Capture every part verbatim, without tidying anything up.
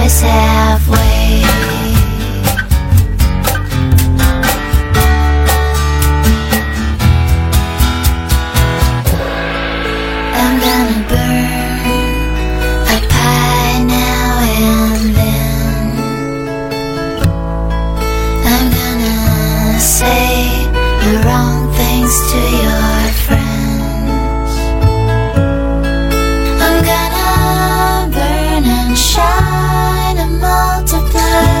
miss halfway. I'm gonna burn a pie now and then. I'm gonna say the wrong things to your friends. I'm gonna burn and shine and multiply.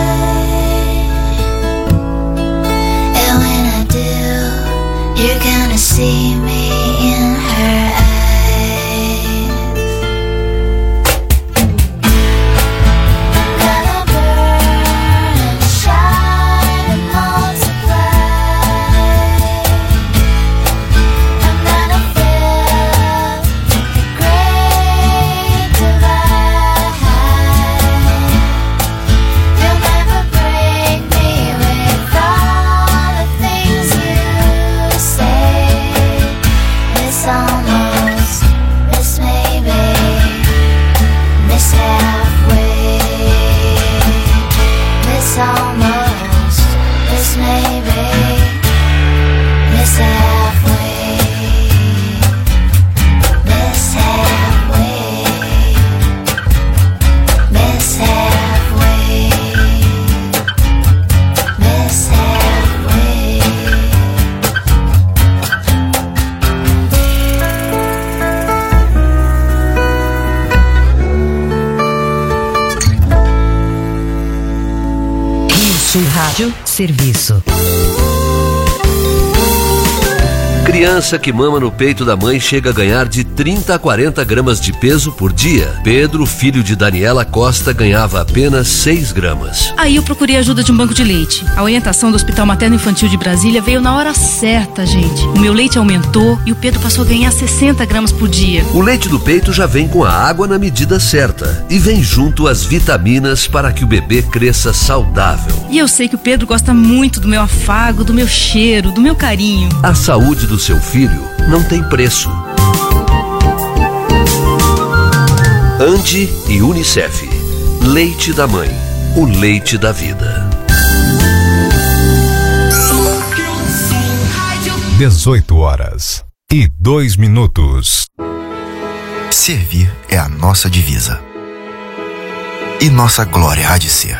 And when I do, you're gonna see me in her eyes. Rádio Serviço. Criança que mama no peito da mãe chega a ganhar de trinta a quarenta gramas de peso por dia. Pedro, filho de Daniela Costa, ganhava apenas seis gramas. Aí eu procurei ajuda de um banco de leite. A orientação do Hospital Materno Infantil de Brasília veio na hora certa, gente. O meu leite aumentou e o Pedro passou a ganhar sessenta gramas por dia. O leite do peito já vem com a água na medida certa e vem junto as vitaminas para que o bebê cresça saudável. E eu sei que o Pedro gosta muito do meu afago, do meu cheiro, do meu carinho. A saúde do seu filho não tem preço. Andi e Unicef. Leite da mãe, o leite da vida. dezoito horas e dois minutos. Servir é a nossa divisa. E nossa glória há de ser.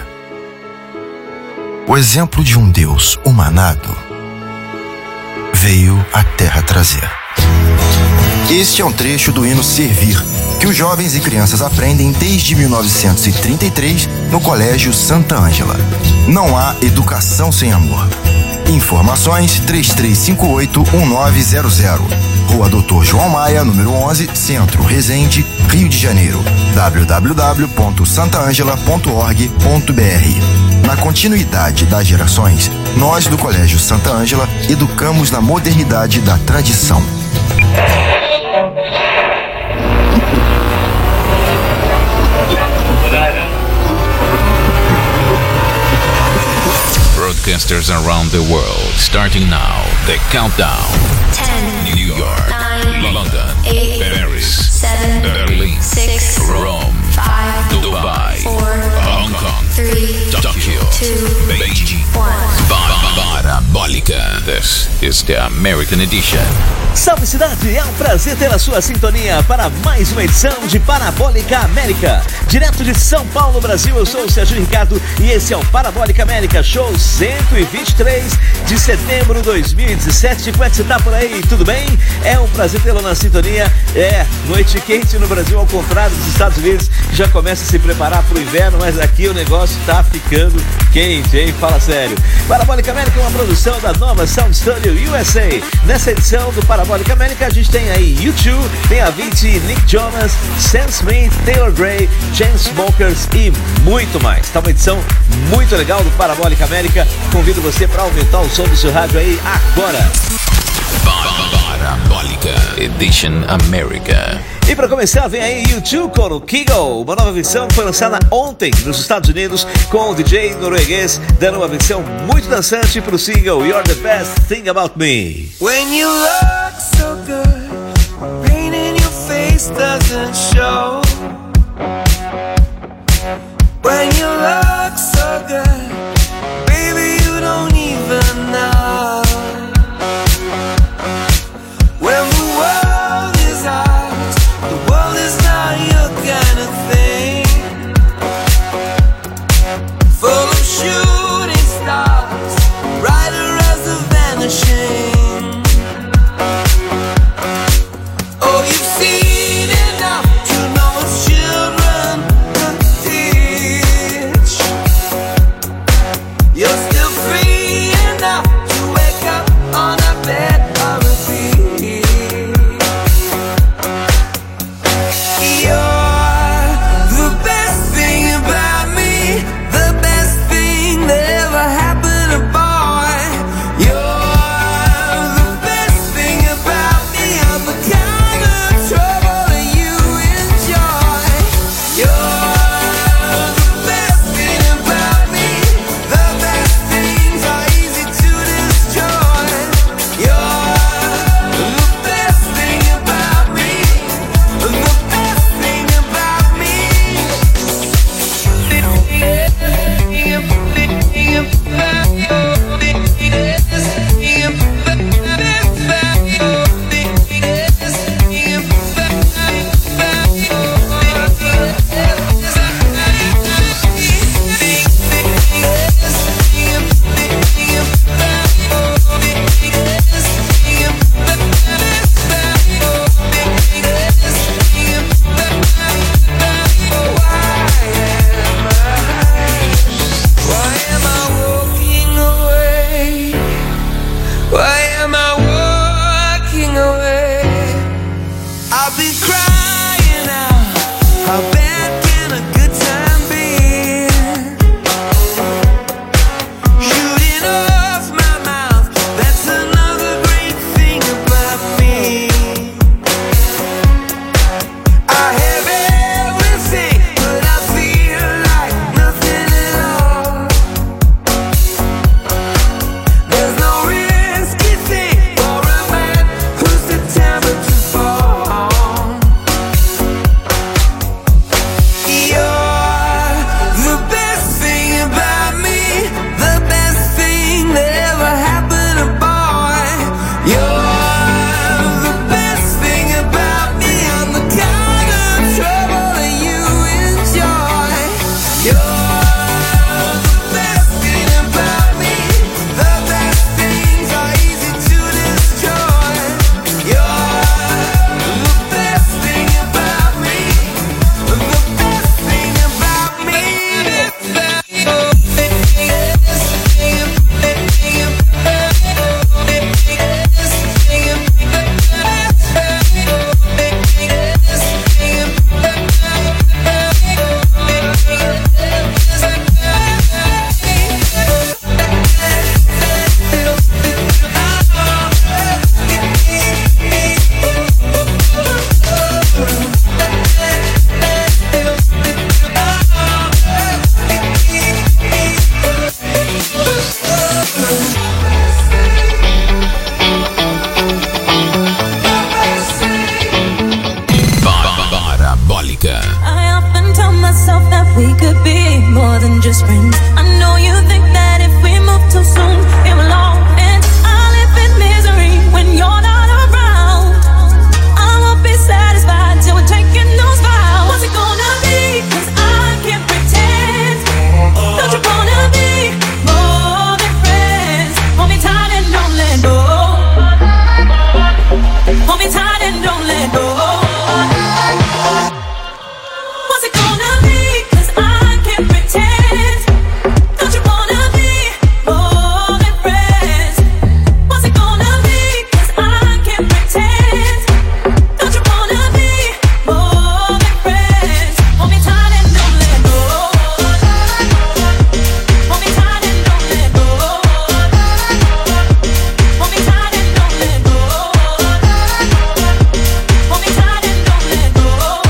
O exemplo de um Deus humanado veio à terra trazer. Este é um trecho do hino Servir, que os jovens e crianças aprendem desde mil novecentos e trinta e três no Colégio Santa Ângela. Não há educação sem amor. Informações três três cinco oito um nove zero zero. Rua Doutor João Maia, número onze, Centro, Resende, Rio de Janeiro. w w w ponto santa angela ponto org ponto b r. Na continuidade das gerações, nós do Colégio Santa Ângela educamos na modernidade da tradição. Broadcasters around the world, starting now, the countdown. ten, New York, nine, London, eight, Paris, seven, Berlin, six, Rome, five, Dubai, four, Hong Kong, three, Tokyo, two, Beijing, one. Parabólica. This is the American edition. Salve cidade, é um prazer ter a sua sintonia para mais uma edição de Parabólica América. Direto de São Paulo, Brasil, eu sou o Sérgio Ricardo e esse é o Parabólica América Show cento e vinte e três de setembro de dois mil e dezessete. Como é que você tá por aí? Tudo bem? É um prazer tê-lo na sintonia. É, noite quente no Brasil, ao contrário dos Estados Unidos, que já começa a se preparar para o inverno, mas aqui o negócio tá ficando quente, hein? Fala sério. Parabólica América é uma produção da nova Sound Studio U S A. Nessa edição do Parabólica América a gente tem aí U dois, tem a Avicii, Nick Jonas, Sam Smith, Taylor Gray, Chainsmokers e muito mais. Tá uma edição muito legal do Parabólica América. Convido você para aumentar o som do seu rádio aí agora. Parabólica Edition America. E para começar, vem aí U dois com o Kygo, uma nova versão que foi lançada ontem nos Estados Unidos com o D J norueguês, dando uma versão muito dançante pro single You're the Best Thing About Me. When you look so good, pain in your face doesn't show. When you best friends. I know you think that if we move too soon, it will all end. I live in misery when you're not around. I won't be satisfied till we're taking those vows. What's it gonna be? 'Cause I can't pretend. Don't you wanna be more than friends? Hold me tight and don't let go. Hold me tight and don't let go. What's it gonna be? 'Cause I can't pretend. Don't you wanna be more than friends? What's it gonna be? 'Cause I can't pretend. Don't you wanna be more than friends? Hold me tight and don't let go. Hold me tight and don't let go. Hold me tight and don't let go. Hold me tight and don't let go.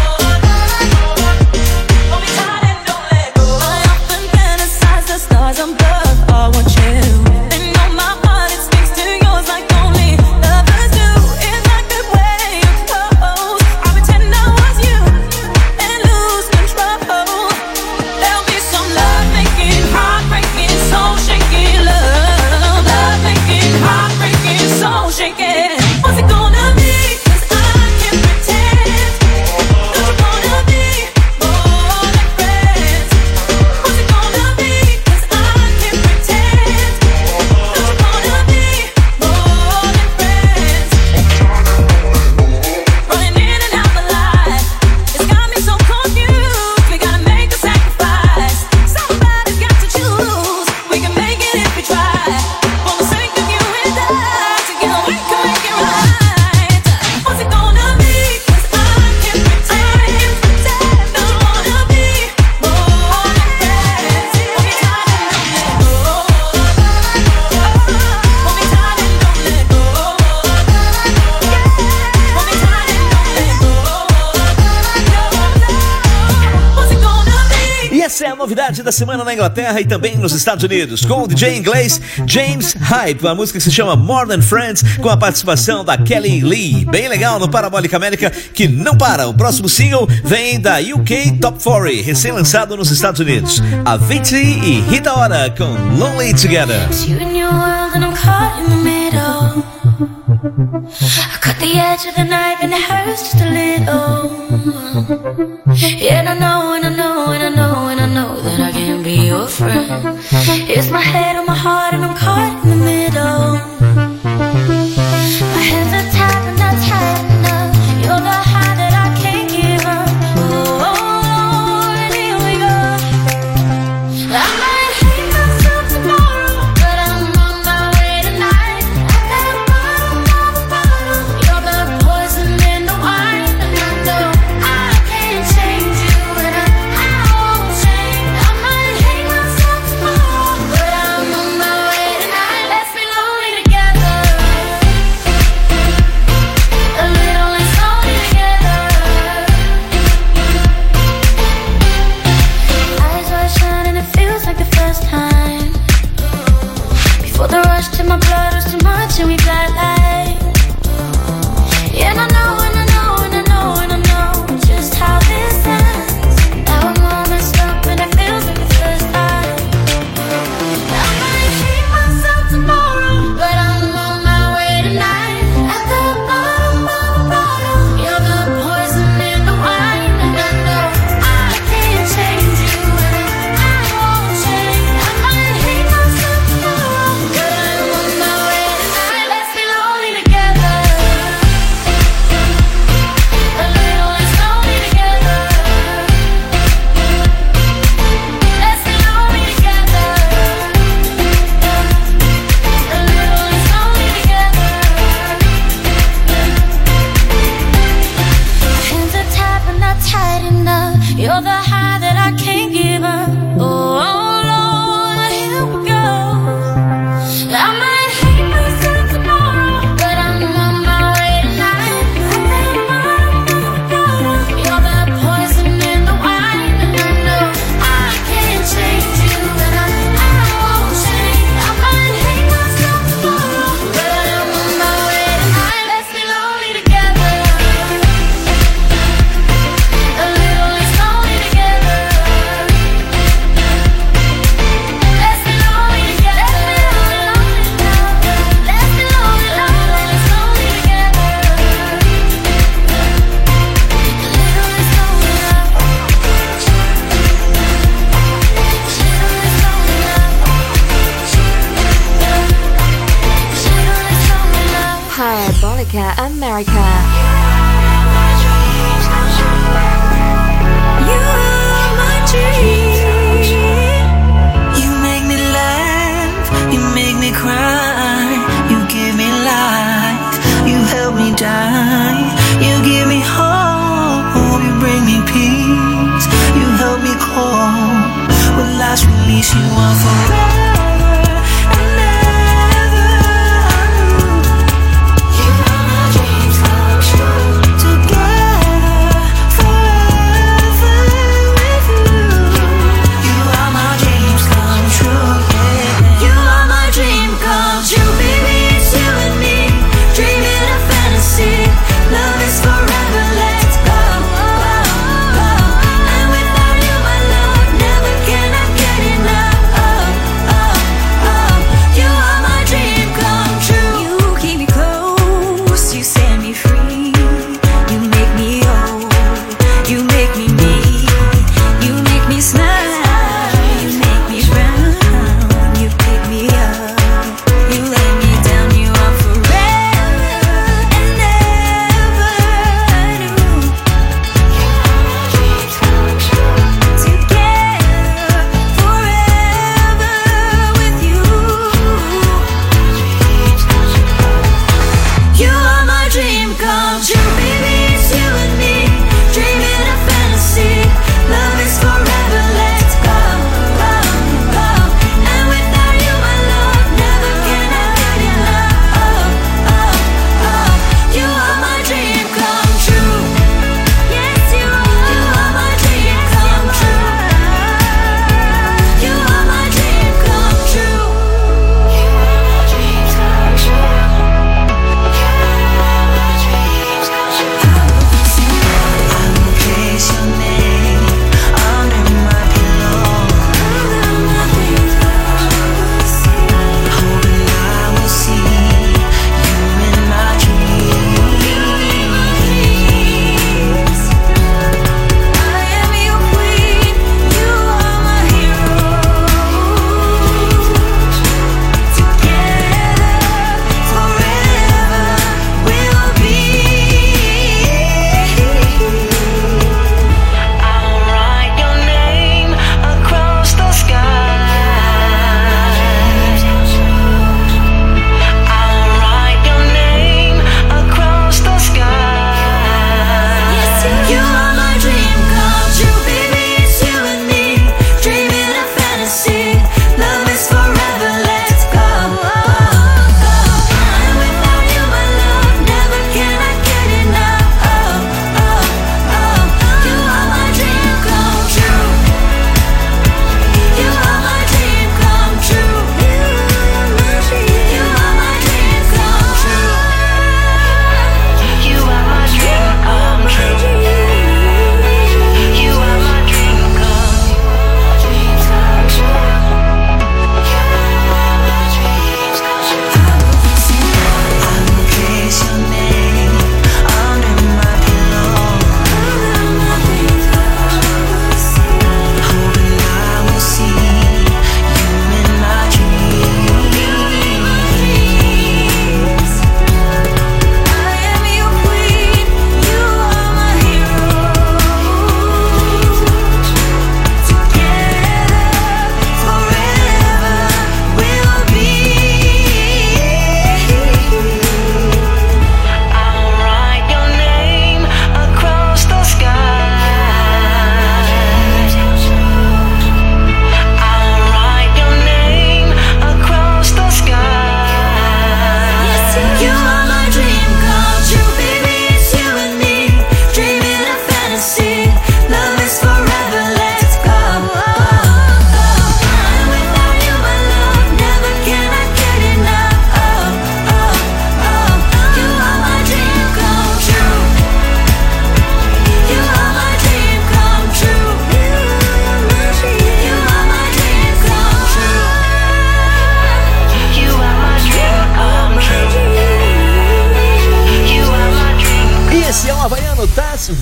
Hold me tight and don't let go. I often fantasize the stars above are watching. They know my heart, it speaks to yours like only lovers do. If I could wear your clothes, I pretend I was you and lose control. There'll be some love-making, heartbreaking, soul-shaking love. Love-making, heartbreaking, soul-shaking. What's it gonna be? 'Cause I can't pretend. Don't you wanna be more than friends? What's it gonna be? 'Cause I can't pretend. Don't you wanna be more than friends? Running in and out the light, it's got me so confused. We gotta make a sacrifice. Somebody's got to choose. We can make it if we try. For the sake of you and I, together we can make it right. What's it gonna be? 'Cause I can't pretend. Don't you wanna be more than friends? Hold me tight and don't let go. Hold me tight and don't let go. Hold me tight and don't let go. What's it gonna be? E essa é a novidade da semana na Inglaterra e também nos Estados Unidos, com o D J inglês James Hype, a música que se chama More Than Friends, com a participação da Kelly Lee. Bem legal no Parabólica América, que não para. O próximo single vem da U K Top quarenta, recém-lançado nos Estados Unidos. Avicii e Rita Ora com Lonely Together. It's you and your world and I'm caught in the middle. I cut the edge of the knife and it hurts just a little. Yeah, and I know, and I know, and I know, and I know that I can't be your friend. It's my head on my heart and I'm caught in the middle. My hands are tied and not tight enough. You're the high that I can't give up. Oh, Lord, here we go. I might hate myself tomorrow, but I'm on my way tonight. At that bottom of the bottle, you're the poison in the wine. And I know I can't change you, and I, I won't change. I might hate myself tomorrow, but I'm on Parabolica America. You are my dream. You make me laugh, you make me cry, you give me life, you help me die, you give me hope, you bring me peace, you help me cope. When last release, you are forever. Never can I get enough.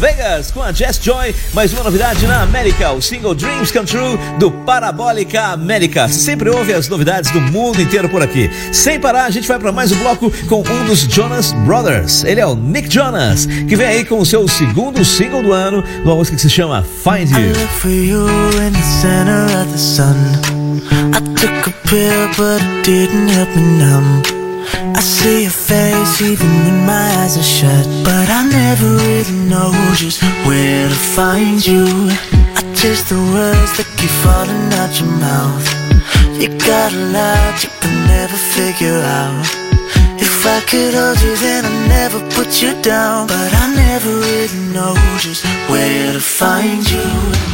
Vegas com a Jess Joy, mais uma novidade na América, o single Dreams Come True do Parabólica América. Você sempre ouve as novidades do mundo inteiro por aqui. Sem parar, a gente vai para mais um bloco com um dos Jonas Brothers. Ele é o Nick Jonas, que vem aí com o seu segundo single do ano, numa música que se chama Find You. I look for you in the center of the sun. I took a pill but it didn't help me numb. I see your face even when my eyes are shut, but I never really know just where to find you. I taste the words that keep falling out your mouth. You got a lot you can never figure out. If I could hold you then I'd never put you down, but I never really know just where to find you.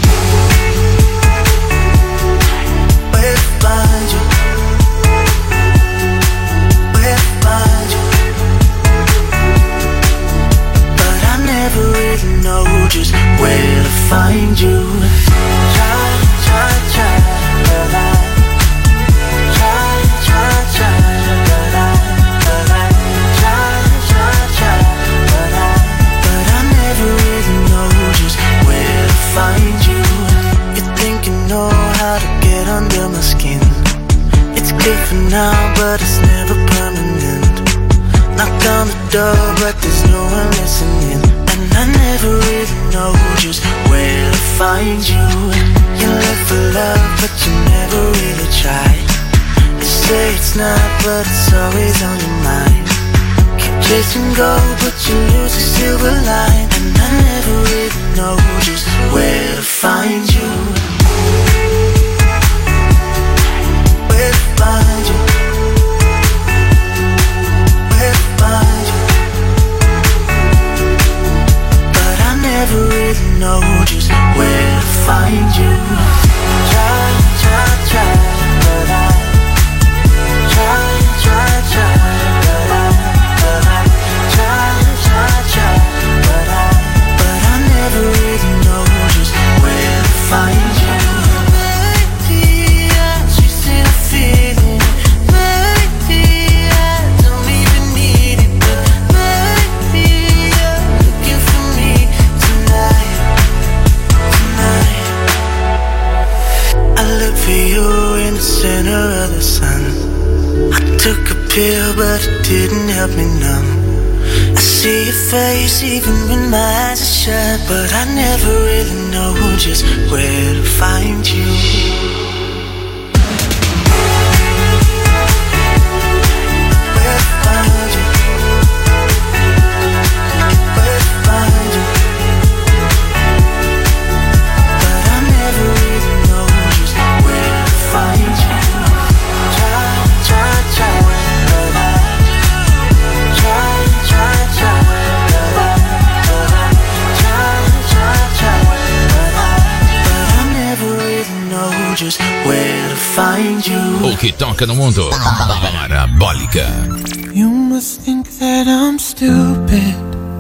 Where to find you. Never really know just where to find you. Try, try, try, but I try, try, try, but I, but I try, try, try, but I, but I never really know just where to find you. You think you know how to get under my skin. It's good for now, but it's never permanent. Knock on the door, but there's no one listening. And I never really know just where to find you. You look for love, but you never really try. You say it's not, but it's always on your mind. Keep chasing gold, but you lose the silver line. And I never really know just where to find you. Where to find you. Never really know just where to find you. Try, try, try, but I try, try, try, but I, but I try, try, try, but I, but I never really know just where to find you. Maybe I just ain't a feeling. Maybe I don't even need it, but maybe you're looking for me. I look for you in the center of the sun. I took a pill but it didn't help me numb. I see your face even when my eyes are shut, but I never really know just where to find you. Just where to find you. O que toca no mundo? Parabólica. You must think that I'm stupid.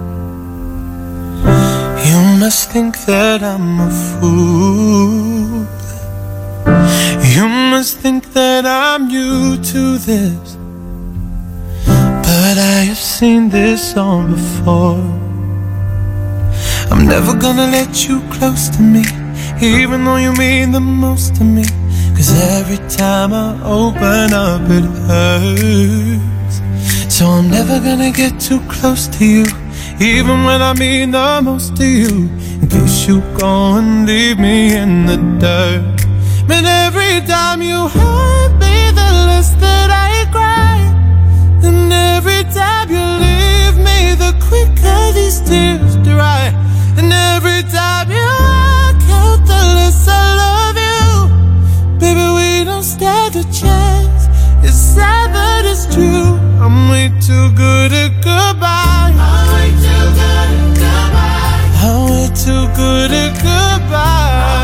You must think that I'm a fool. You must think that I'm new to this, but I have seen this all before. I'm never gonna let you close to me, even though you mean the most to me. Cause every time I open up it hurts. So I'm never gonna get too close to you, even when I mean the most to you. In case you go and leave me in the dirt. But every time you hurt me, the less that I cry. And every time you leave me, the quicker these tears dry. And every time you walk out, the less I love you. Baby, we don't stand a chance. It's sad but it's true. I'm way too good at goodbye. I'm way too good at goodbye. I'm way too good at goodbye.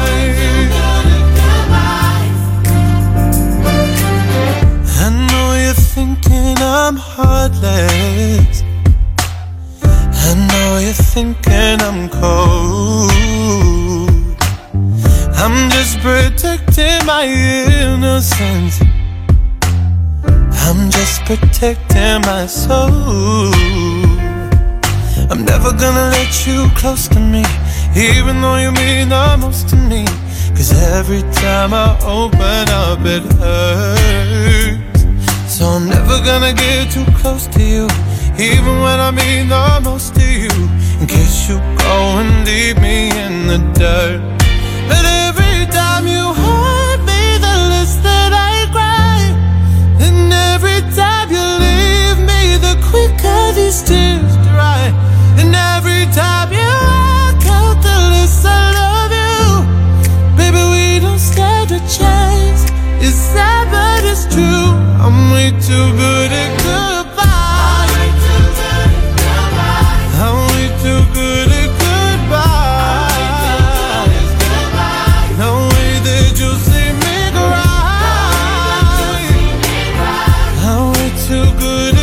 I know you're thinking I'm heartless. I know you're thinking I'm cold. I'm just protecting my innocence. I'm just protecting my soul. I'm never gonna let you close to me, even though you mean the most to me. Cause every time I open up it hurts. So I'm never gonna get too close to you, even when I mean the most to you, in case you go and leave me in the dirt. But every time you hurt me, the less that I cry. And every time you leave me, the quicker these tears dry. And every time you walk out, the less I love you. Baby, we don't stand a chance. It's sad but it's true. I'm way too good at goodbye. I'm way too good at goodbye. No way that you'll see me cry. I'm way too good at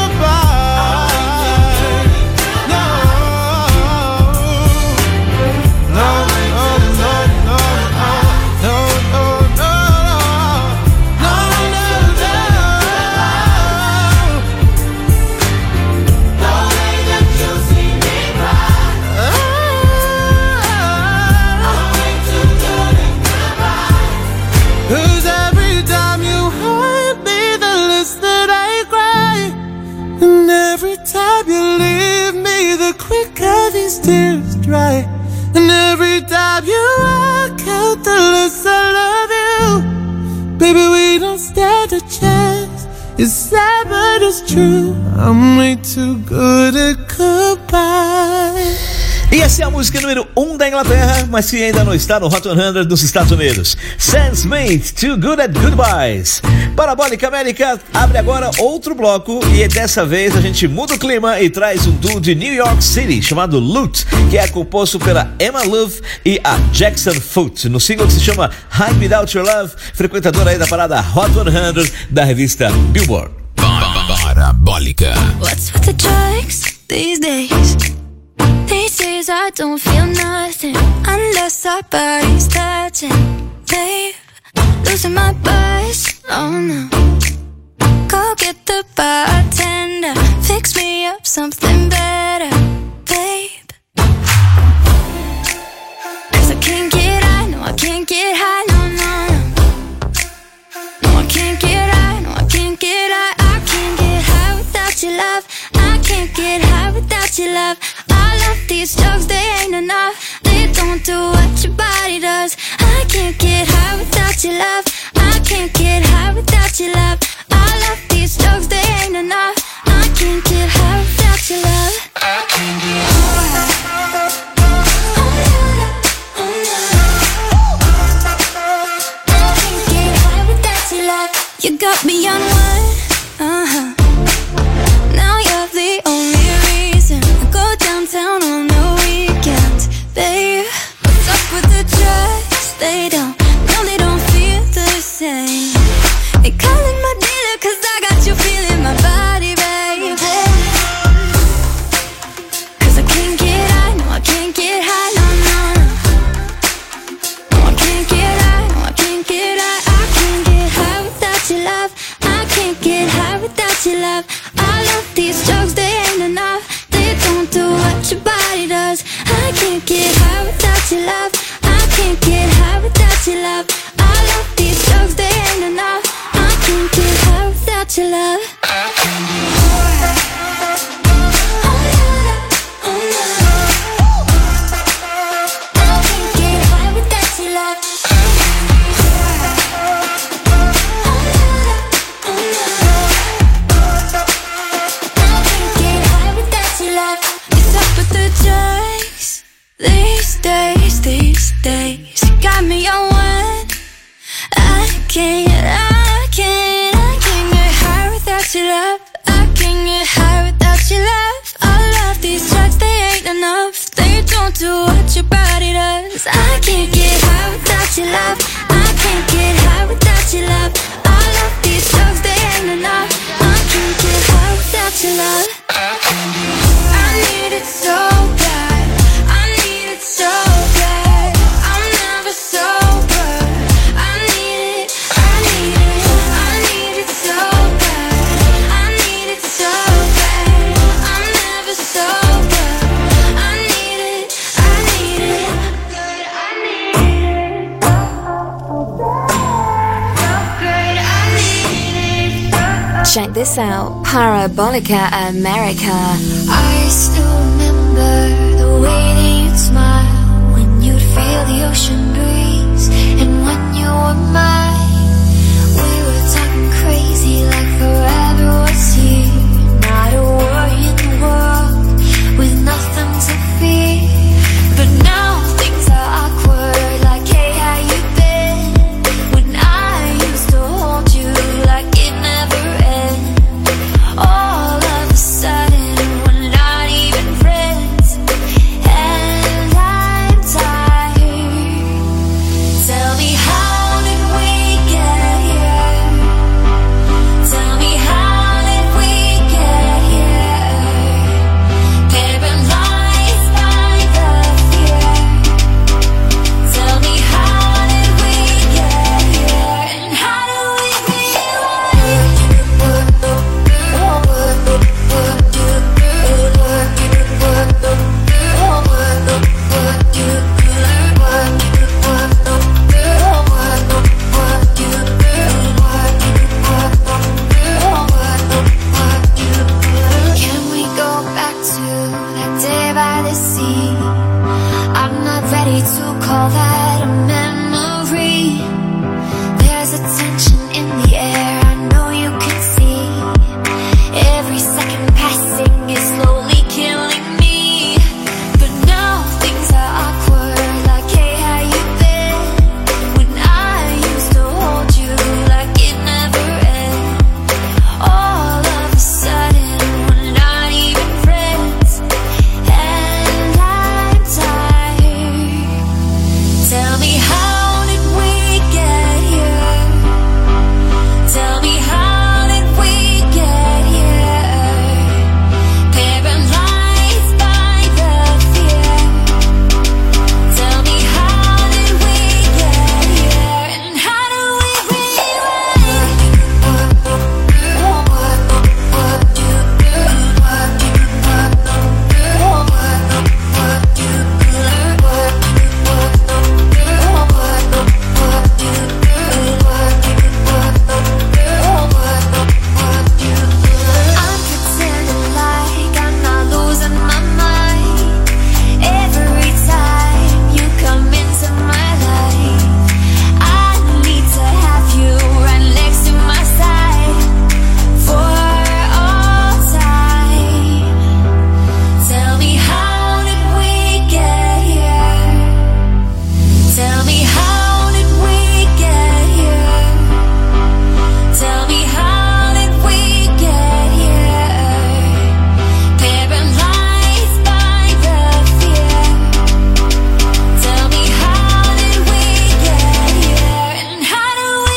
goodbye. No, no, no, no, no, no, no, no, no, no, no. No way that you'll see me cry. I'm way too good at goodbye. 'Cause every time you hurt me, the less that I cry. And every time you leave me, the quicker these tears dry. And every time you walk out, the less I love you. Baby, we don't stand a chance. It's sad but it's true. I'm way too good at goodbye. E essa é a música número um da Inglaterra, mas que ainda não está no Hot cem dos Estados Unidos. Sam Smith, Too Good at Goodbyes. Parabólica América abre agora outro bloco e dessa vez a gente muda o clima e traz um duo de New York City chamado Loot, que é composto pela Emma Love e a Jackson Foot, no single que se chama Hide Without Your Love, frequentadora aí da parada Hot cem da revista Billboard. Parabólica. What's with the drugs these days? These days I don't feel nothing unless our bodies touching. Babe, losing my buzz, oh no. Go get the bartender, fix me up something better, babe. 'Cause I can't get high, no I can't get high, no, no, no. No I can't get high, no I can't get high. I can't get high without your love. I can't get high without your love. All of these drugs, they ain't enough. They don't do what your body does. I can't get high without your love. I can't get high without your love. All of these drugs, they ain't enough. I can't get high without your love. I can't get high. Oh no, oh no. I can't get high without your love. You got me on one, uh-huh. Now you're the only reason I go downtown on the weekends, babe. What's up with the drugs? They don't, no they don't feel the same. They calling my dealer 'cause I got you feeling my body, babe. 'Cause I can't get high, no I can't get high, no, no, no. No I can't get high, no I can't get high. I can't get high without your love. I can't get high without your love. All of these drugs, they ain't enough. They don't do what your body does. I can't get high without your love. I can't get high without your love. All of these drugs, they ain't enough. I can't get high without your love. I can't get high. Oh no, oh no. I can't get high without your love. I can't get high. Oh no, oh no. What's up with the drugs these days, these days? You got me on one. I can't, I can't, I can't get high without your love. I can't get high without your love. All of these drugs, they ain't enough. They don't do what your body does. I can't get high without your love. I can't get high without your love. All of these drugs, they ain't enough. I can't get high without your love. I need it so bad. I need it so bad. I'm never sober. I need it. I Check this out, Parabolica America. I still remember the way that you'd smile when you'd feel the ocean breeze, and when you were mine, we were talking crazy like forever was here. Not a worry in the world, with nothing to fear. But now things are awkward, like hey, how you been? When I used to hold you like it never ended. All of a sudden we're not even friends, and I'm tired. Tell me, how did we get here? Tell me, how did we get here? Paralyzed by the fear. Tell me, how did we get here? And how do we Can we go back to that day by the sea? I'm not ready to call that a memory. There's a tension in the air, I know you can see. Every second passing is slowly killing me. But now things are awkward, like hey, how you been? When I used to hold you like it never ended. All of a sudden we're not even friends, and I'm tired. Tell me, how did we get here? Tell me, how did we get here? Paralyzed by the fear. Tell me, how did we get here? And how do we I'm pretending like I'm not losing my mind. Every time you come into my life, I need to have you right next to my side for all time. Tell me, how did we get here? Tell me, how did we get here? Tell me, how did we get here? Paralyzed by the fear. Tell me, how did we get here? And how do we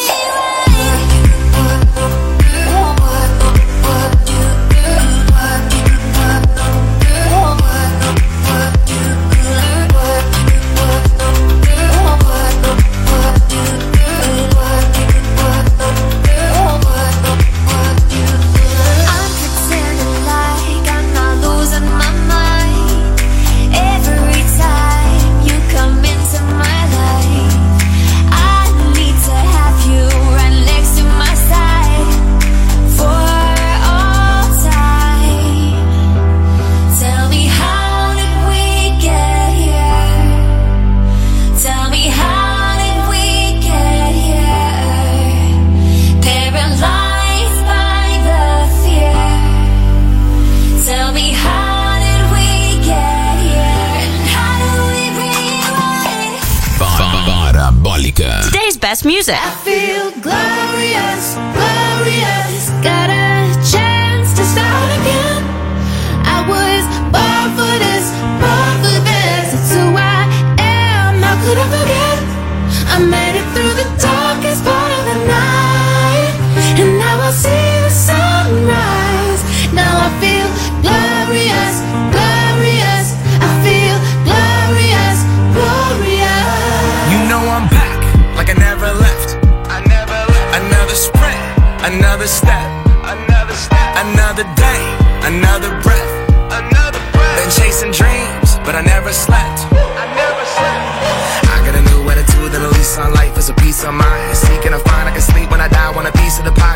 I'm pretending like I'm not losing my mind. Every time you come into my life, I need to have you right next to my side for all time. Tell me, how did we get here? Tell me, how did we get here? Paralyzed by the fear. Tell me, how did we get here? And how do we rewind? Parabólica. Today's best music. I feel glorious, glorious. Got a chance to start again. I was born for this, born for this. It's who I am. How could I forget? I made it through the darkest part of the night, and now I see the sunrise. Now I feel glorious, glorious. I feel glorious, glorious. You know I'm back, like I never left. I never left. Another sprint, another step, another step, another day, another breath, another breath. Been chasing dreams, but I never slept. I never slept. I got a new attitude and a lease on life is a peace of mind. Seeking a find I can sleep when I die. Want a piece of the pie, got the keys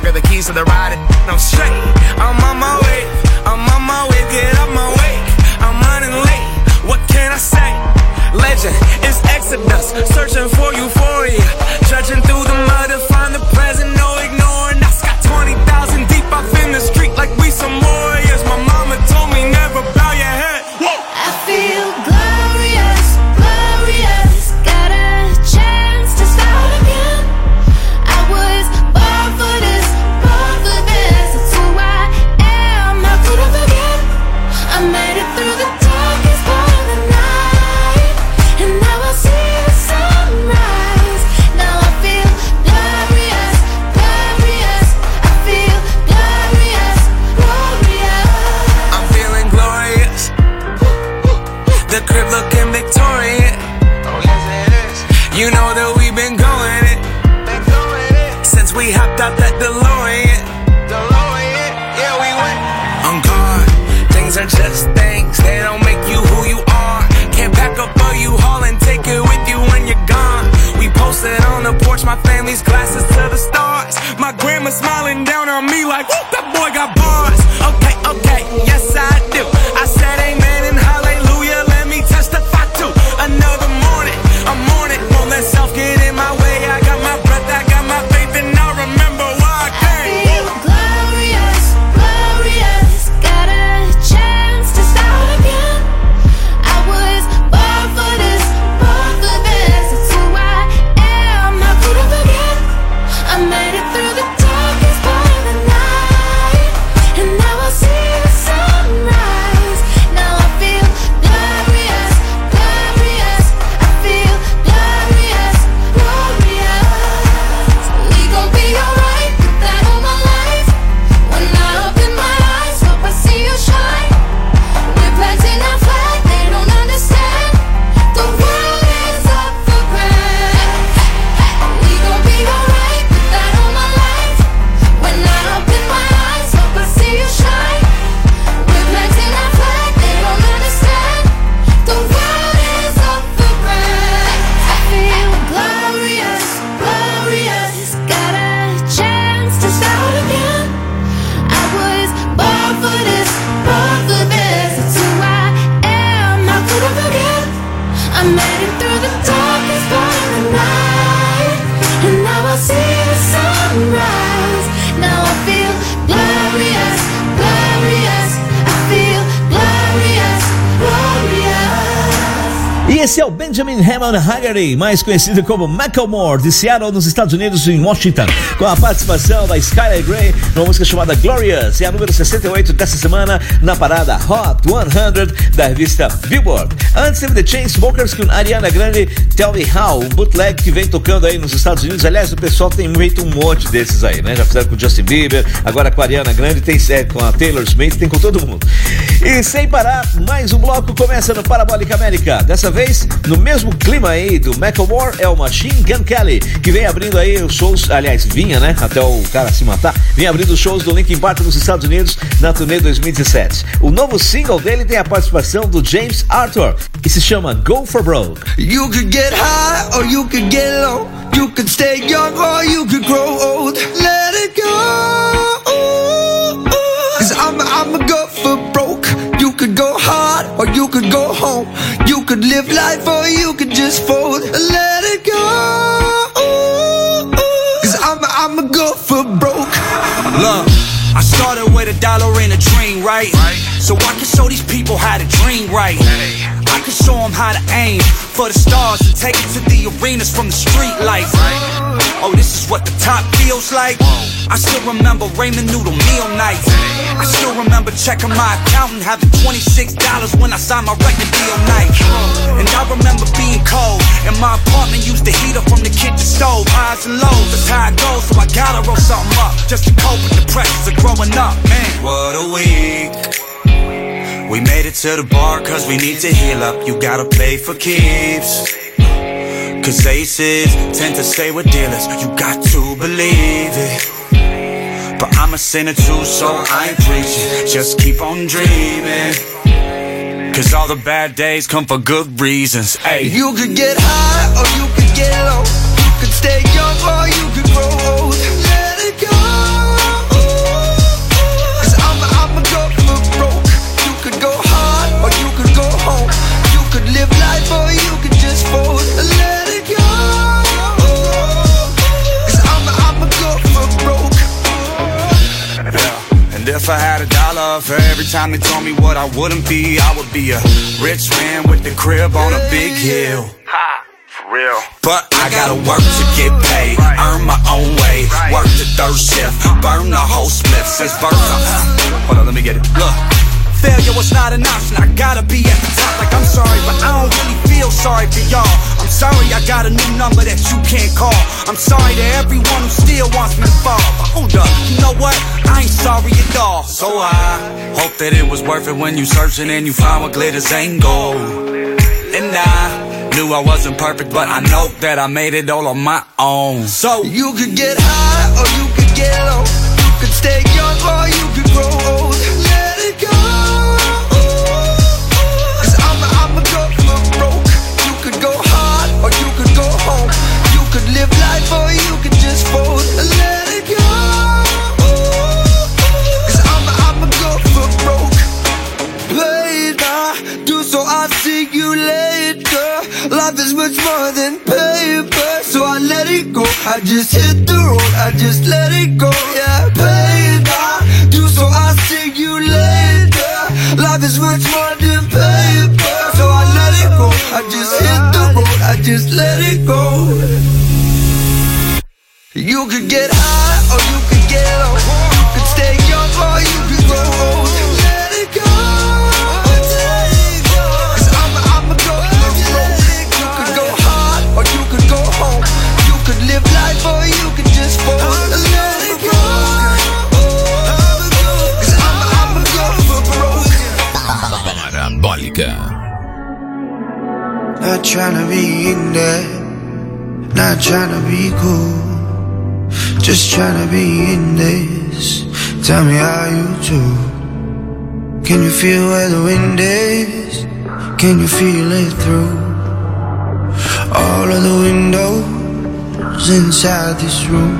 so they ride it. I'm straight, I'm on my way, I'm on my way, get up my way. I'm running late, what can I say? Legend is Exodus, searching for euphoria. Trudging through the mud to find the present, no ignoring. I got twenty thousand deep off in the street like we some warriors. My mama told me never bow your head. Whoa. I feel glorious, glorious. Got a chance to start again. I was born for this, born for this. It's who I am, how could I forget? I made it through the darkest part of the night, and now I see the sunrise. Now I feel glorious, glorious. I feel glorious, glorious. I'm feeling glorious. The crib looking Victorian. Oh yes it is. You know that we've been going it, been going it since we hopped out that DeLorean. DeLorean, yeah we went. On guard, things are just things. They don't make you who you are. Can't pack up a U-Haul and take it with you when you're gone. We posted on the porch, my family's glasses to the stars. My grandma smiling down on me like, whoop, that boy got bars. Okay, okay, yes I do. I said amen and hallelujah. Let me testify to another morning. I'm on it, won't let self get in my way. I got my breath, I got my faith, and I remember why I I came. feel glorious, glorious. Got a chance to start again. I was born for this, born for this. It's who I am, how could I forget? I made it through the darkest part of the night, and now I see the sunrise. Now I feel glorious, glorious. I feel glorious, glorious. We gon' be alright, put that on my life. When I open my eyes, hope I see you shine. We're planting our flag, they don't understand. The world is up for grabs. We gon' be alright, put that on my life. When I open my eyes, hope I see you shine. We're planting our flag, they don't understand. The world is up for grabs. I feel glorious, glorious. Got a chance to start again. I was born for this, born for this. It's who I am, how could I forget? I made it through the darkest part of the night, and now I see the sunrise. Now I feel glorious, glorious. I feel glorious, glorious. E esse é o Benjamin Hammond Haggerty, mais conhecido como Macklemore, de Seattle, nos Estados Unidos, em Washington, com a participação da Skylar Grey, numa música chamada Glorious, é a número sessenta e oito dessa semana na parada Hot cem da revista Billboard. Antes teve The Chainsmokers com Ariana Grande, Tell Me How, um bootleg que vem tocando aí nos Estados Unidos. Aliás, o pessoal tem feito um monte desses aí, né? Já fizeram com o Justin Bieber, agora com a Ariana Grande, tem é, com a Taylor Smith, tem com todo mundo. E sem parar, mais um bloco começa no Parabólica América. Dessa vez, no mesmo clima aí do Macklemore, é o Machine Gun Kelly, que vem abrindo aí os shows, aliás, vinha, né? Até o cara se matar, vem abrindo os shows do Linkin Park nos Estados Unidos na turnê dois mil e dezessete. O novo single dele tem a participação do James Arthur e se chama Go For Broke. You could get high or you could get low. You could stay young or you could grow old. Let it go. Cause I'm, I'm a go for broke. You could go hard or you could go home. You could live life or you could just fold. Let it go. Cause I'm, I'm a go for broke. Look, I started with a dollar and a dream, right? right? So I can show these people how to dream right. Hey. I can show them how to aim for the stars and take it to the arenas from the street lights. Right. Oh, this is what the top feels like. Whoa. I still remember ramen noodle meal nights. Hey. I still remember checking my account and having twenty-six dollars when I signed my record deal night. And I remember being cold, and my apartment used the heater from the kitchen stove. Highs and lows, that's how it goes, so I gotta roll something up just to cope with the pressures of growing up. Man, what a week. We made it to the bar cause we need to heal up. You gotta play for keeps. Cause aces tend to stay with dealers. You got to believe it. But I'm a sinner too, so I ain't preaching. Just keep on dreaming. Cause all the bad days come for good reasons. Ay. You could get high or you could get low. You could stay young or you could grow old. Let it go. if I had a dollar for every time they told me what I wouldn't be, I would be a rich man with a crib on a big hill. Ha, for real. But I gotta work to get paid, earn my own way, work the third shift, burn the whole split. Since birth, I'm, hold on, let me get it. Look, failure was not an option. I gotta be at the top. Like I'm sorry, but I don't really feel sorry for y'all. I'm sorry I got a new number that you can't call. I'm sorry to everyone who still wants me to fall. But hold up, you know what? I ain't sorry at all. So I hope that it was worth it when you searching and you found what glitters ain't gold. And I knew I wasn't perfect, but I know that I made it all on my own. So you could get high or you could get low. You could stay young or you could grow old. Let it go. Cause I'm a, I'm a go for broke. You could go hard or you could go home. You could live life or you could just fold. Let it go. Cause I'm a, I'm a go for broke. Later, do so I'll see you later. Life is much more than paper, so I let it go. I just hit the road, I just let it go. Yeah, paper, do so I'll see you later. Life is much more than paper, so I let it go. I just hit the road, I just let it go. You could get high or you could get low. You could stay young or you could grow old. Let it go. Cause I'm a, I'm a go for broke. You could go hard or you could go home. You could live life or you could just fold. Let it go. Cause I'm a, I'm a go for broke. Parabólica. Not tryna be in there, not tryna be cool, just tryna be in this. Tell me how you do. Can you feel where the wind is? Can you feel it through all of the windows inside this room?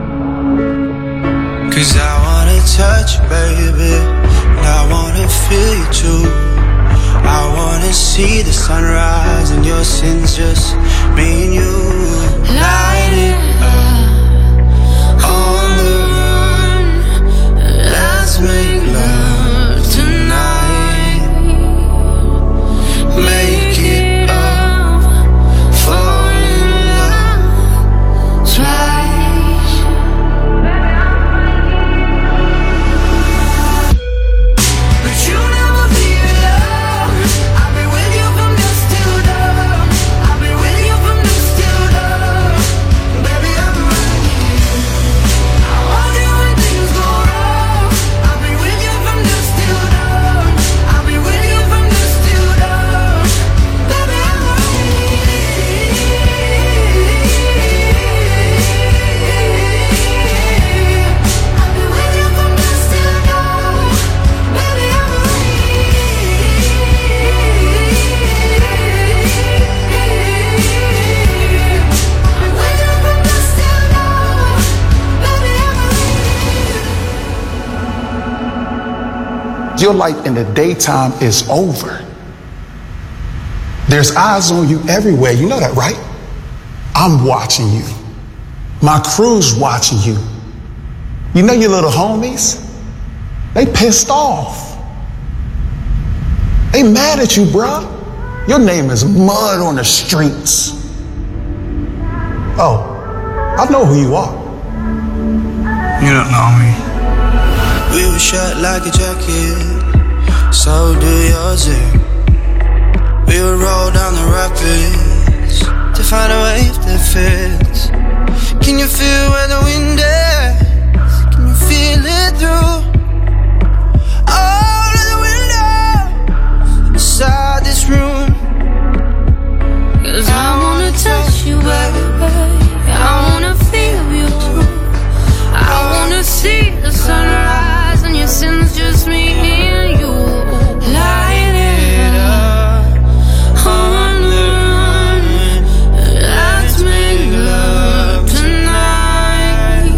Cause I wanna touch you, baby, and I wanna feel you too. I wanna see the sunrise and your sins, just me and you. Light it up on the run. Let's make love tonight. Make it up, fall in love twice. But you never feel love. I've been with you from dusk till dawn. I've been with you from dusk till dawn. Baby, I'm right here. I want you when things go wrong. I've been with you from dusk till dawn. I've been with you from dusk till dawn. Baby, I'm right here. I've been with you from dusk till dawn. Baby, I'm right Your life in the daytime is over. There's eyes on you everywhere. You know that, right? I'm watching you. My crew's watching you. You know your little homies? They pissed off. They mad at you, bruh. Your name is mud on the streets. Oh, I know who you are. You don't know me. We were shut like a jacket, so do yours. eh? We would roll down the rapids to find a wave that fits. Can you feel where the wind is? Can you feel it through all of the windows inside this room? Cause I wanna touch you, baby. I wanna feel you too. I wanna see the sunrise and your sins, just me and you. Light it up on the run. Let's make love tonight.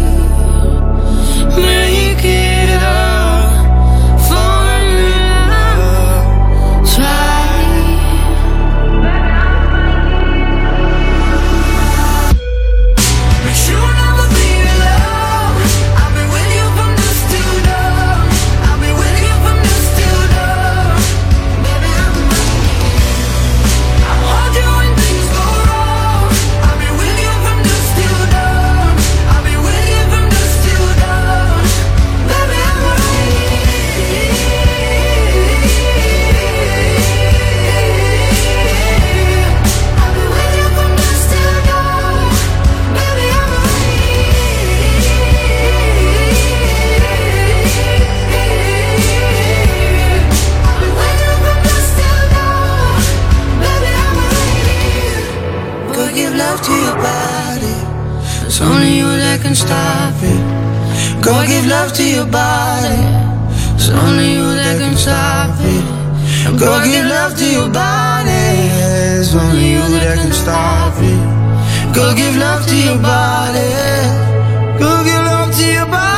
Go give love to your body. It's only you that can stop it. Go give love to your body. It's only you that can stop it. Go give love to your body. Go give love to your body.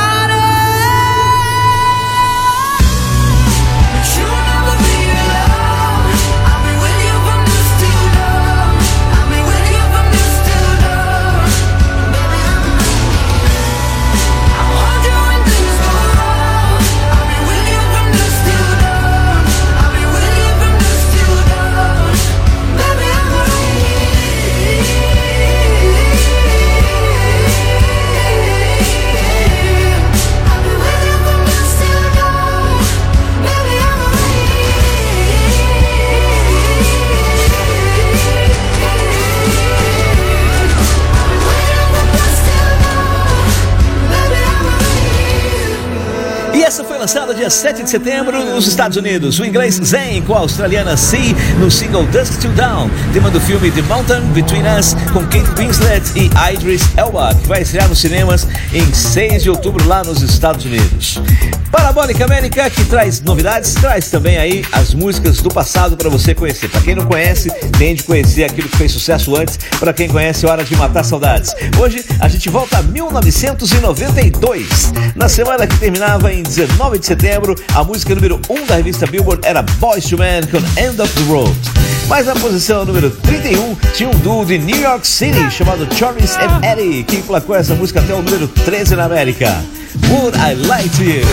Lançada dia sete de setembro nos Estados Unidos, o inglês Zayn com a australiana C no single Dusk Till Dawn, tema do filme The Mountain Between Us, com Kate Winslet e Idris Elba, que vai estrear nos cinemas em seis de outubro lá nos Estados Unidos. Parabólica América, que traz novidades, traz também aí as músicas do passado para você conhecer. Para quem não conhece, tem de conhecer aquilo que fez sucesso antes. Para quem conhece, é hora de matar saudades. Hoje a gente volta a mil novecentos e noventa e dois. Na semana que terminava em dezenove de setembro, a música número um da revista Billboard era Boyz two Men com End of the Road. Mas na posição número trinta e um tinha um duo de New York City chamado Choris and Eddie, que emplacou essa música até o número treze na América. Would I Lie to You?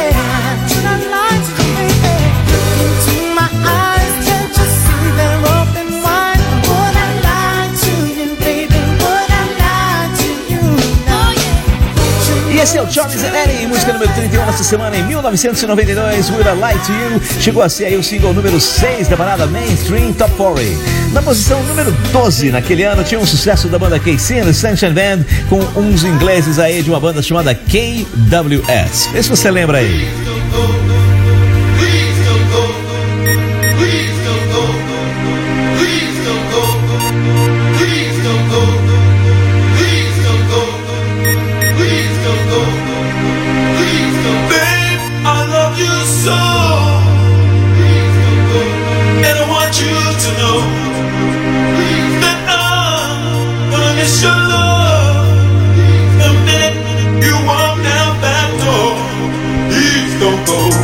Into my eyes, can't you see they're open? Esse é o Charles and Eddie, música número trinta e um nessa semana em mil novecentos e noventa e dois, With a Light to You. Chegou a ser aí o single número seis da parada Mainstream Top quarenta. Na posição número doze naquele ano tinha um sucesso da banda K C and the Sunshine Band com uns ingleses aí de uma banda chamada K W S. Vê se você lembra aí. Your love, the minute you walk down that door, please don't go.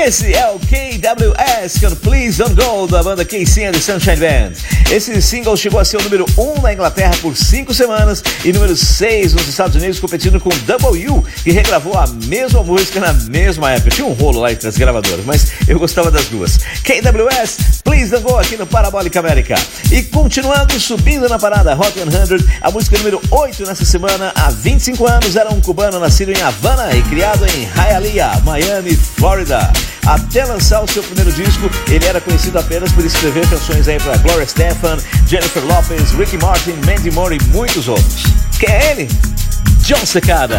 Esse é o K W S com Please Don't Go, da banda K C and the Sunshine Band. Esse single chegou a ser o número um na Inglaterra por cinco semanas e número seis nos Estados Unidos, competindo com W, que regravou a mesma música na mesma época. Tinha um rolo lá entre as gravadoras, mas eu gostava das duas. K W S, Please Don't Go, aqui no Parabólica América. E continuando, subindo na parada Hot cem, a música número oito nessa semana. Há vinte e cinco anos, era um cubano nascido em Havana e criado em Hialeah, Miami, Flórida. Até lançar o seu primeiro disco, ele era conhecido apenas por escrever canções aí para Gloria Estefan, Jennifer Lopez, Ricky Martin, Mandy Moore e muitos outros. Quem é ele? John Cicada.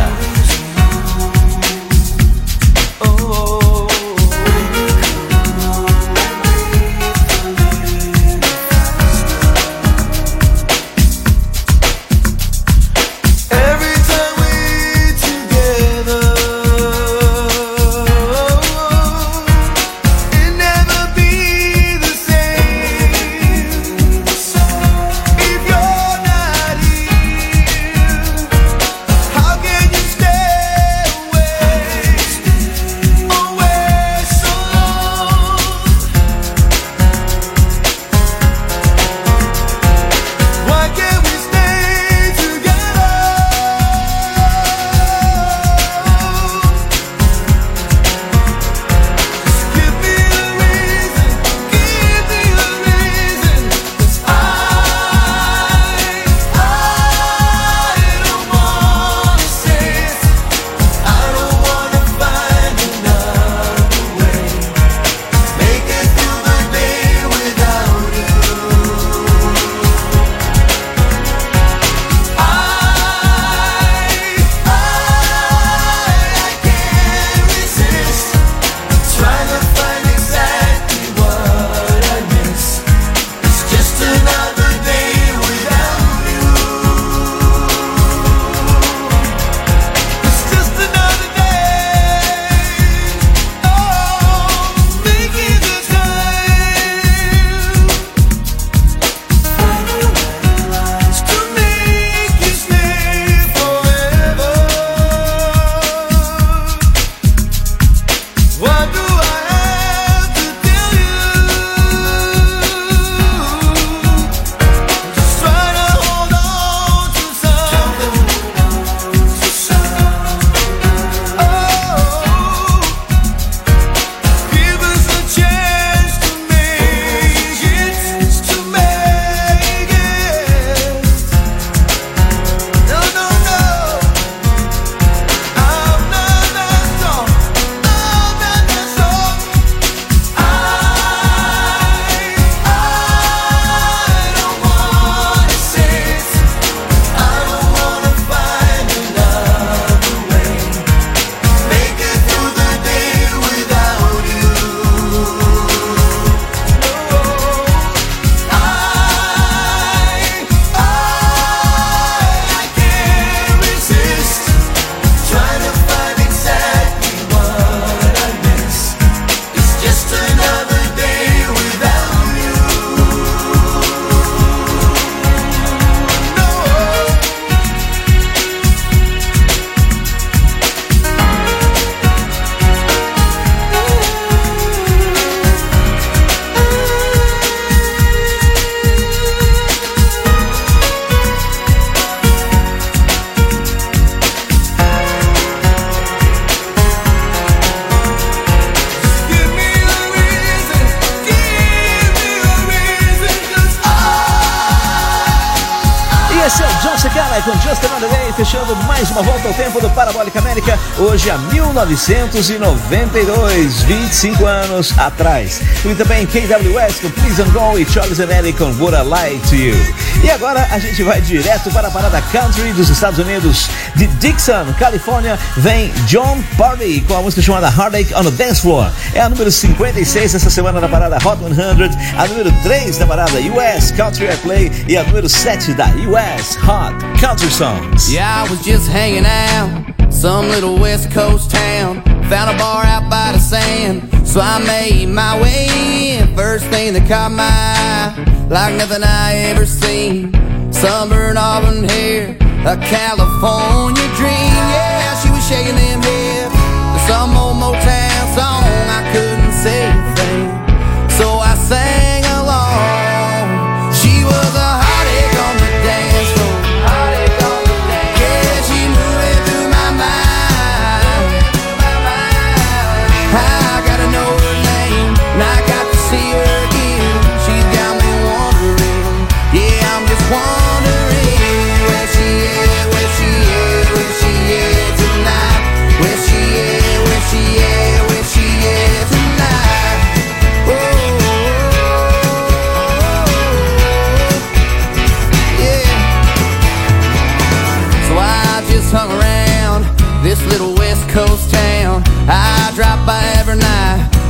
Com Just Another Day, fechando mais uma volta ao tempo do Parabólica América, hoje a mil novecentos e noventa e dois, vinte e cinco anos atrás. E também K W S com Please Don't Go e Charles and Eddie com Would I Lie to You. E agora a gente vai direto para a parada country dos Estados Unidos. De Dixon, Califórnia, vem Jon Pardi com a música chamada Heartache on the Dance Floor. É a número cinquenta e seis essa semana na parada Hot cem, a número três da parada U S Country Airplay e a número sete da U S Hot Country Songs. Yeah, I was just hanging out, some little West Coast town. Found a bar out by the sand, so I made my way in. First thing that caught my eye, like nothing I ever seen. Sunburned auburn hair, a California dream. Yeah, she was shaking them hips to some old Motown song I couldn't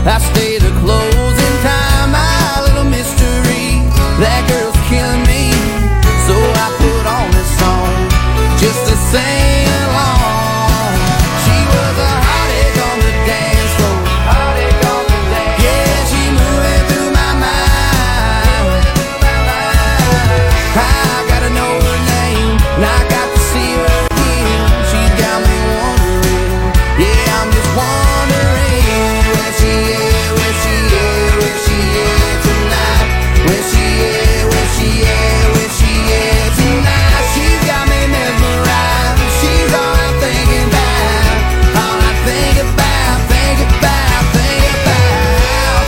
I stay the closing time. My little mystery, that girl's killing me. So I put on this song just to sing along. She was a heartache on the dance floor. Heartache on the dance. Yeah, she moving through my mind. I gotta know her name, and I got to see her again. She's got me wondering. Yeah, I'm just wondering where she is, where she is, where she is tonight. Where she is, where she is, where she is tonight. She's got me mesmerized. She's all I'm thinking about. All I think about, think about, think about.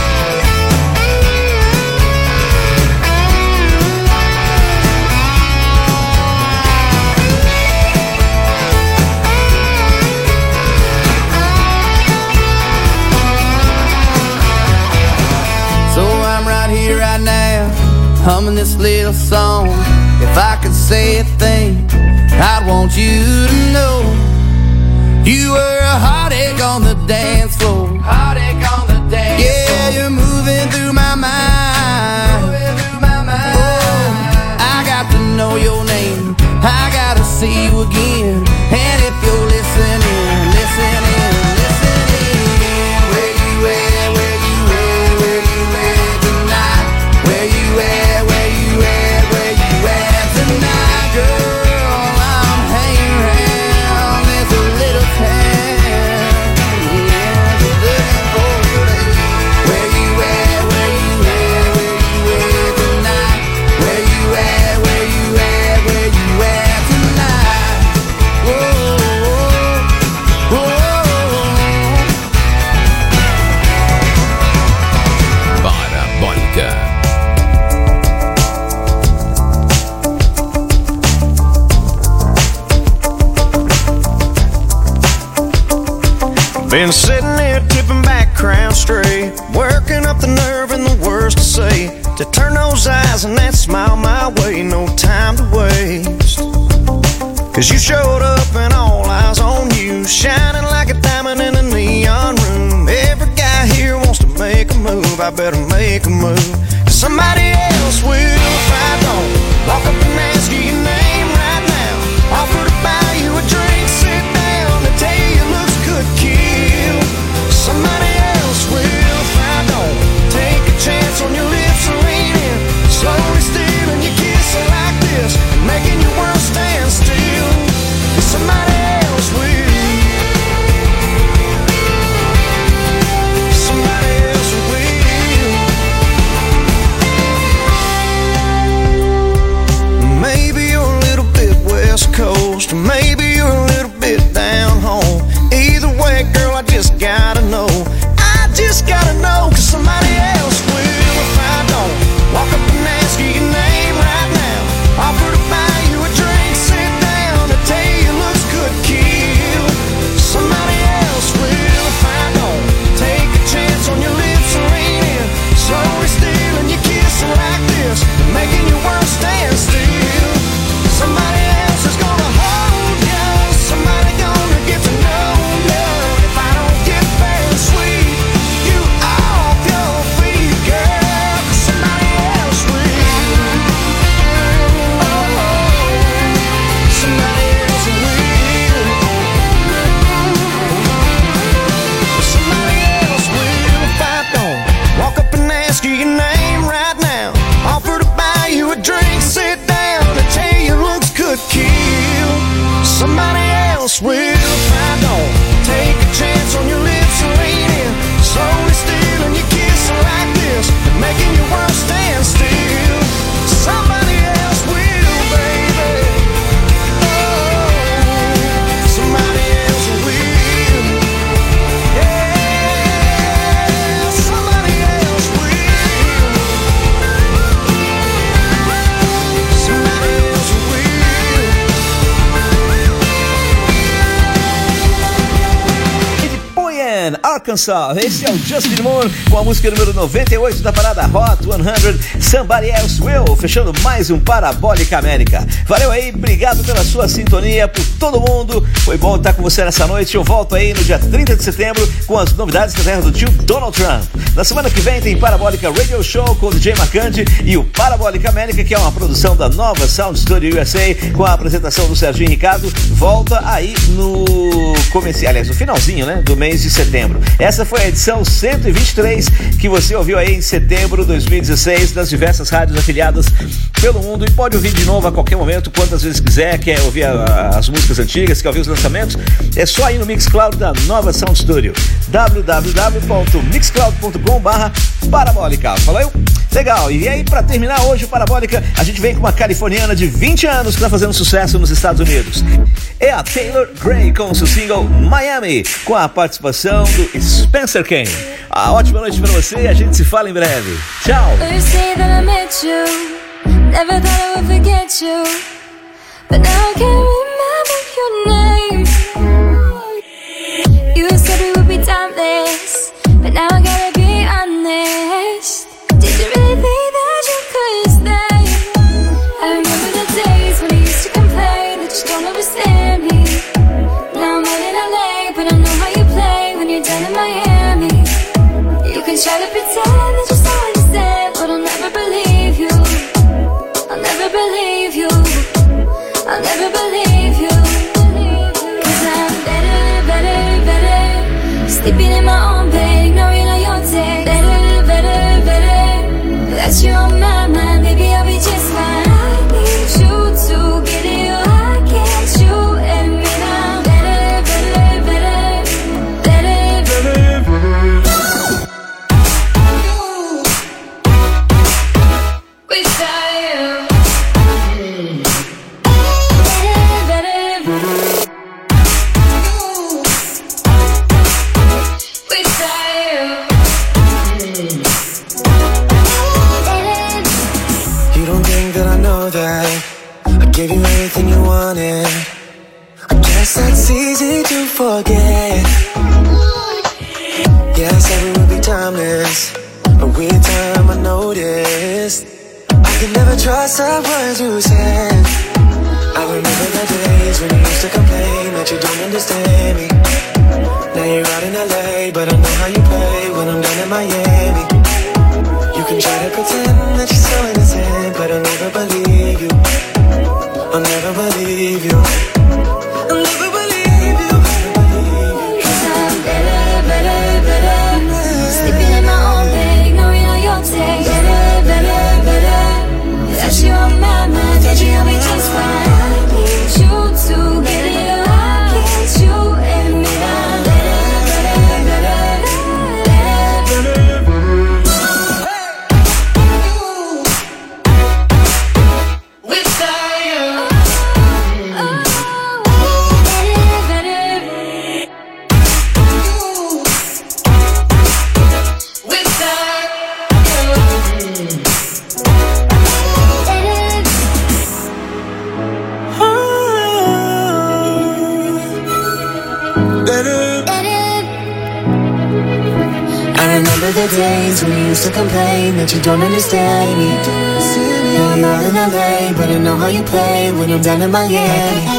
So I'm right here, right now, humming this little song. If I could say a thing, I'd want you to know you were a heartache on the dance floor. Heartache on the dance floor. Yeah, you're moving through my mind. Moving through my mind. Oh, I got to know your name. I gotta see you again. And if you're listening, listening, listening, where you at, where you at, where you at tonight? Where you at, where you at, where you at tonight, girl? I'm hanging around this little town. Yeah, just looking for you. Where you at, where you at, where you at tonight? Where you at, where you at, where you at tonight? Whoa, whoa, whoa. Parabólica. Been sitting here tipping back, crown straight, working up the nerve and the words to say, to turn those eyes and that smile my way. No time to waste, cause you showed up and all eyes on you, shining like a diamond in a neon room. Every guy here wants to make a move. I better make a move, cause somebody else will if I don't. Walk up and ask you your name right now, offer to buy you a drink, sit down, to tell you your looks could kill. Somebody else will if I don't. Take a chance on your lips and lean in, slowly stealing your kiss like this, making your world stand still. Somebody else will. Somebody else will. Arkansas. Esse é o Justin Moore com a música número noventa e oito da parada Hot cem, Somebody Else Will, fechando mais um Parabólica América. Valeu aí, obrigado pela sua sintonia, por todo mundo. Foi bom estar com você nessa noite. Eu volto aí no dia trinta de setembro com as novidades da terra do tio Donald Trump. Na semana que vem tem Parabólica Radio Show com o D J Marcante e o Parabólica América, que é uma produção da nova Sound Studio U S A, com a apresentação do Serginho Ricardo, volta aí no começo, aliás, no finalzinho, né, do mês de setembro. Essa foi a edição cento e vinte e três que você ouviu aí em setembro de dois mil e dezesseis nas diversas rádios afiliadas pelo mundo, e pode ouvir de novo a qualquer momento, quantas vezes quiser. Quer ouvir a, as músicas antigas, quer ouvir os lançamentos, é só ir no Mixcloud da nova Sound Studio, w w w ponto mixcloud ponto com barra parabólica. Falou? Legal. E aí, pra terminar hoje o Parabólica, a gente vem com uma californiana de vinte anos que tá fazendo sucesso nos Estados Unidos. É a Taylor Gray com o seu single Miami, com a participação do Spencer Kane. Ah, ótima noite pra você e a gente se fala em breve. Tchau! Did you really think that you could stay? I remember the days when you used to complain that you don't understand me. Now I'm out in L A, but I know how you play when you're down in Miami. You can try to pretend that you still understand, but I'll never believe you. I'll never believe you. I'll never believe you. Cause I'm better, better, better, sleeping in my own bed, ignoring all your texts. Better, better, better, that you're on my mind, baby, I'll be just fine. I need you to get it, why can't you admit I'm better, better, better, better, better, better. Without you. Better, better, better. Without you. You don't think that I know that I gave you everything you wanted. I guess that's easy to forget. Yeah, I said we would be timeless, but with time I noticed I could never trust the words you said. I remember the days when you used to complain that you don't understand me. Now you're out in L A, but I know how you play when I'm down in Miami. You can try to pretend that you're so innocent, but I'll never believe you. I'll never believe you. I'll never believe you. Cause I'm better, better, better, sleeping in my own bed, ignoring all your texts. Better, better, better, that you're on my mind, that you help me just fine. I need you to get it, why can't you admit I'm better, better, better, better, better. Without you. I remember the days when you used to complain that you don't understand me. Now you're out in L A, but I know how you play when I'm down in Miami.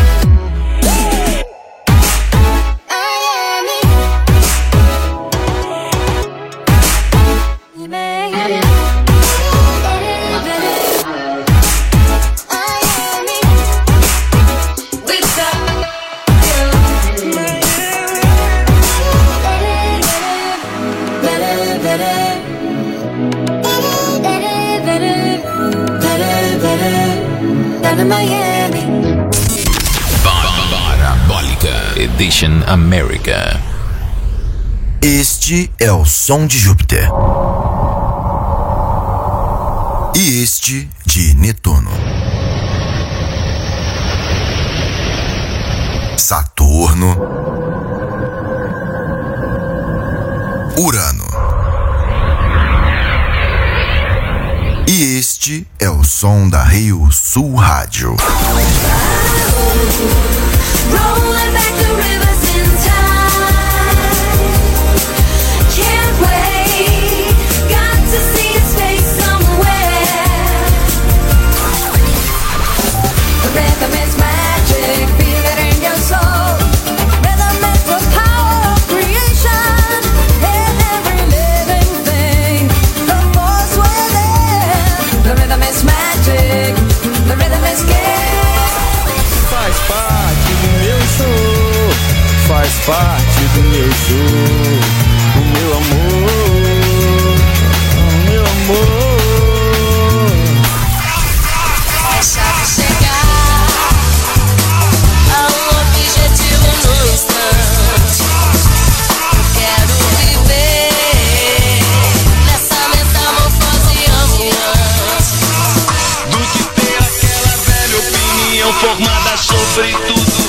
Parabólica Edition America. Este é o som de Júpiter. E este de Netuno. Saturno. Urano. E este é o som da Rio Sul Rádio. Rolling back the rivers in time. confere tudo.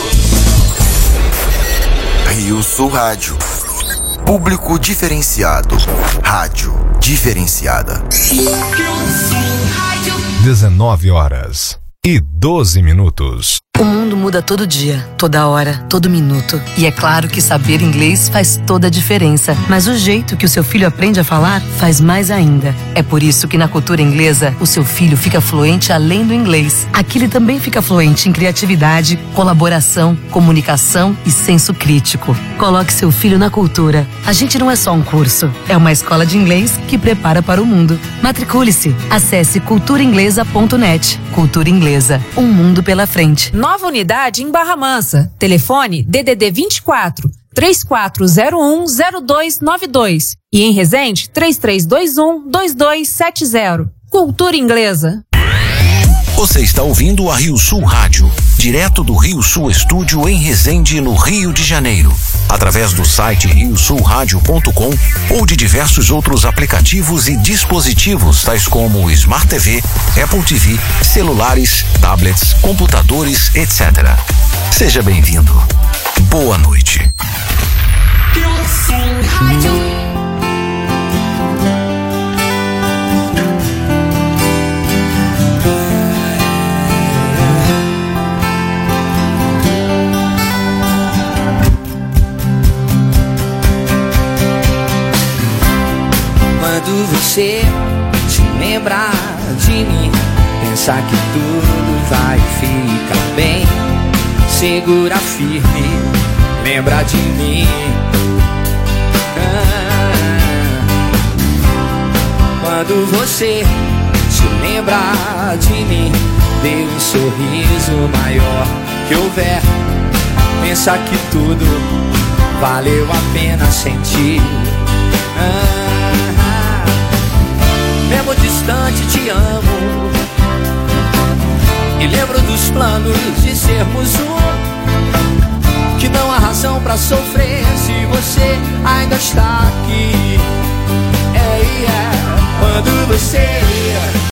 Rio Sul Rádio. Público diferenciado. Rádio diferenciada. dezenove horas e doze minutos. O mundo muda todo dia, toda hora, todo minuto. E é claro que saber inglês faz toda a diferença. Mas o jeito que o seu filho aprende a falar faz mais ainda. É por isso que na cultura inglesa, o seu filho fica fluente além do inglês. Aqui ele também fica fluente em criatividade, colaboração, comunicação e senso crítico. Coloque seu filho na cultura. A gente não é só um curso, é uma escola de inglês que prepara para o mundo. Matricule-se. Acesse cultura inglesa ponto net. Cultura Inglesa. Um mundo pela frente. Nova unidade em Barra Mansa. Telefone D D D vinte e quatro, três quatro zero um, zero dois nove dois. E em Resende, três três dois um, dois dois sete zero. Cultura Inglesa. Você está ouvindo a Rio Sul Rádio, direto do Rio Sul Estúdio em Resende, no Rio de Janeiro, através do site rio sul rádio ponto com ou de diversos outros aplicativos e dispositivos, tais como Smart T V, Apple T V, celulares, tablets, computadores, etcétera. Seja bem-vindo. Boa noite. Rio Sul Rádio. Quando você se lembrar de mim, pensar que tudo vai ficar bem, segura firme, lembra de mim. Ah, quando você se lembrar de mim, dê um sorriso maior que houver, pensar que tudo valeu a pena sentir. Ah, mesmo distante te amo e lembro dos planos de sermos um, que não há razão pra sofrer se você ainda está aqui. É, é. Quando você